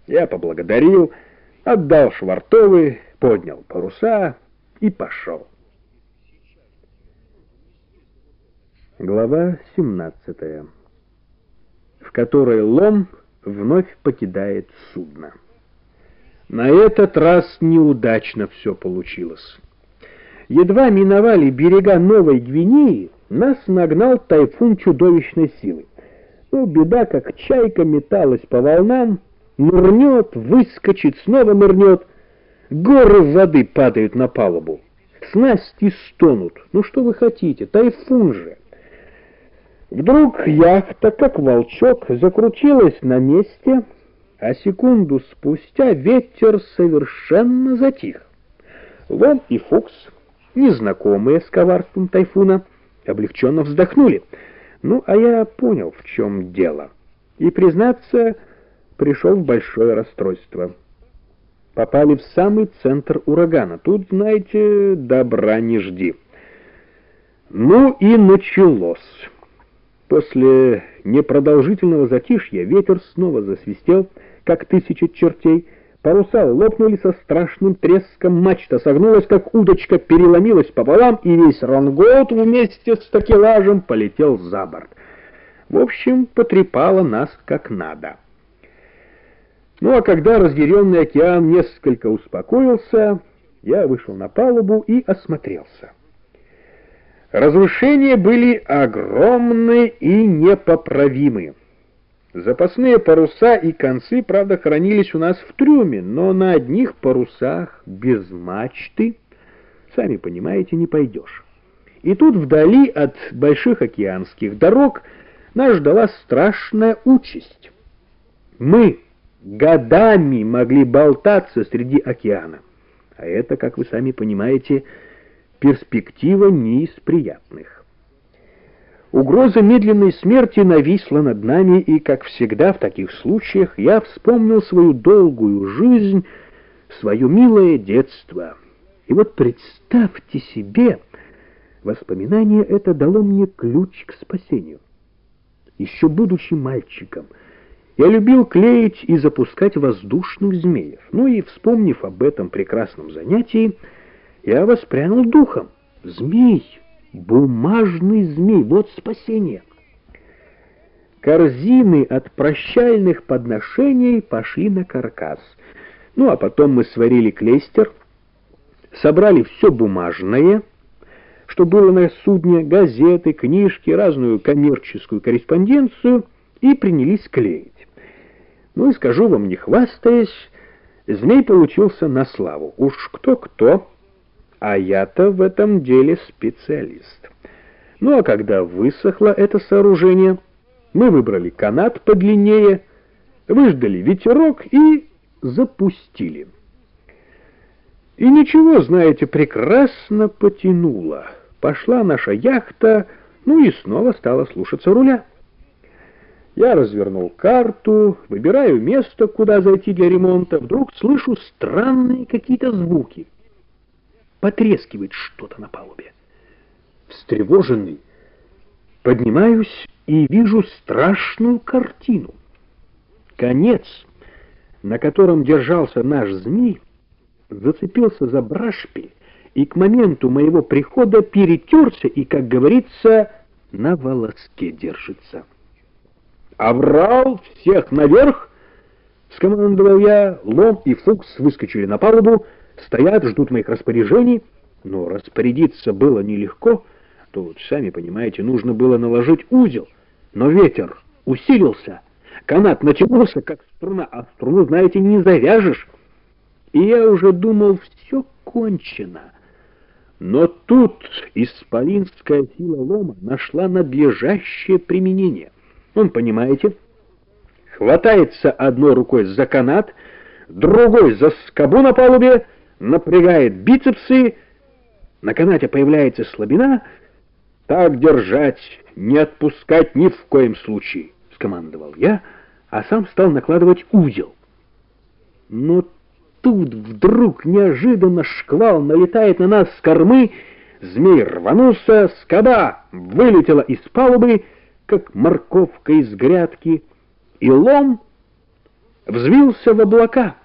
Я поблагодарил, отдал швартовы, поднял паруса и пошел. Глава 17, в которой Лом вновь покидает судно. На этот раз неудачно все получилось. Едва миновали берега Новой Гвинеи, нас нагнал тайфун чудовищной силы. Беда, как чайка, металась по волнам, нырнет, выскочит, снова нырнет. Горы воды падают на палубу. Снасти стонут. Что вы хотите, тайфун же. Вдруг яхта, как волчок, закрутилась на месте, а секунду спустя ветер совершенно затих. Лом и Фукс, незнакомые с коварством тайфуна, облегченно вздохнули. А я понял, в чем дело, и, признаться, пришел в большое расстройство. Попали в самый центр урагана. Тут, знаете, добра не жди. И началось. После непродолжительного затишья ветер снова засвистел, как тысяча чертей. Паруса лопнули со страшным треском, мачта согнулась, как удочка, переломилась пополам, и весь рангот вместе с такелажем полетел за борт. В общем, потрепало нас как надо. А когда разъяренный океан несколько успокоился, я вышел на палубу и осмотрелся. Разрушения были огромны и непоправимы. Запасные паруса и концы, правда, хранились у нас в трюме, но на одних парусах без мачты, сами понимаете, не пойдешь. И тут вдали от больших океанских дорог нас ждала страшная участь. Мы годами могли болтаться среди океана, а это, как вы сами понимаете, перспектива не из приятных. Угроза медленной смерти нависла над нами, и, как всегда в таких случаях, я вспомнил свою долгую жизнь, свое милое детство. И представьте себе, воспоминание это дало мне ключ к спасению. Еще будучи мальчиком, я любил клеить и запускать воздушных змеев. И, вспомнив об этом прекрасном занятии, я воспрянул духом. Змей! Бумажный змей, вот спасение. Корзины от прощальных подношений пошли на каркас. А потом мы сварили клейстер, собрали все бумажное, что было на судне, газеты, книжки, разную коммерческую корреспонденцию, и принялись клеить. И скажу вам, не хвастаясь, змей получился на славу. Уж кто-кто, а я-то в этом деле специалист. А когда высохло это сооружение, мы выбрали канат подлиннее, выждали ветерок и запустили. И ничего, знаете, прекрасно потянуло. Пошла наша яхта, и снова стала слушаться руля. Я развернул карту, выбираю место, куда зайти для ремонта. Вдруг слышу странные какие-то звуки. Потрескивает что-то на палубе. Встревоженный, поднимаюсь и вижу страшную картину. Конец, на котором держался наш змей, зацепился за брашпиль и к моменту моего прихода перетерся и, как говорится, на волоске держится. «Аврал! Всех наверх!» — скомандовал я. Лом и Фукс выскочили на палубу, стоят, ждут моих распоряжений, но распорядиться было нелегко. Тут, сами понимаете, нужно было наложить узел, но ветер усилился, канат натянулся, как струна, а струну, знаете, не завяжешь. И я уже думал, все кончено. Но тут исполинская сила Лома нашла надлежащее применение. Он, понимаете, хватается одной рукой за канат, другой за скобу на палубе, напрягает бицепсы, на канате появляется слабина. «Так держать, не отпускать ни в коем случае», — скомандовал я, а сам стал накладывать узел. Но тут вдруг неожиданно шквал налетает на нас с кормы, змей рванулся, скоба вылетела из палубы, как морковка из грядки, и Лом взвился в облака.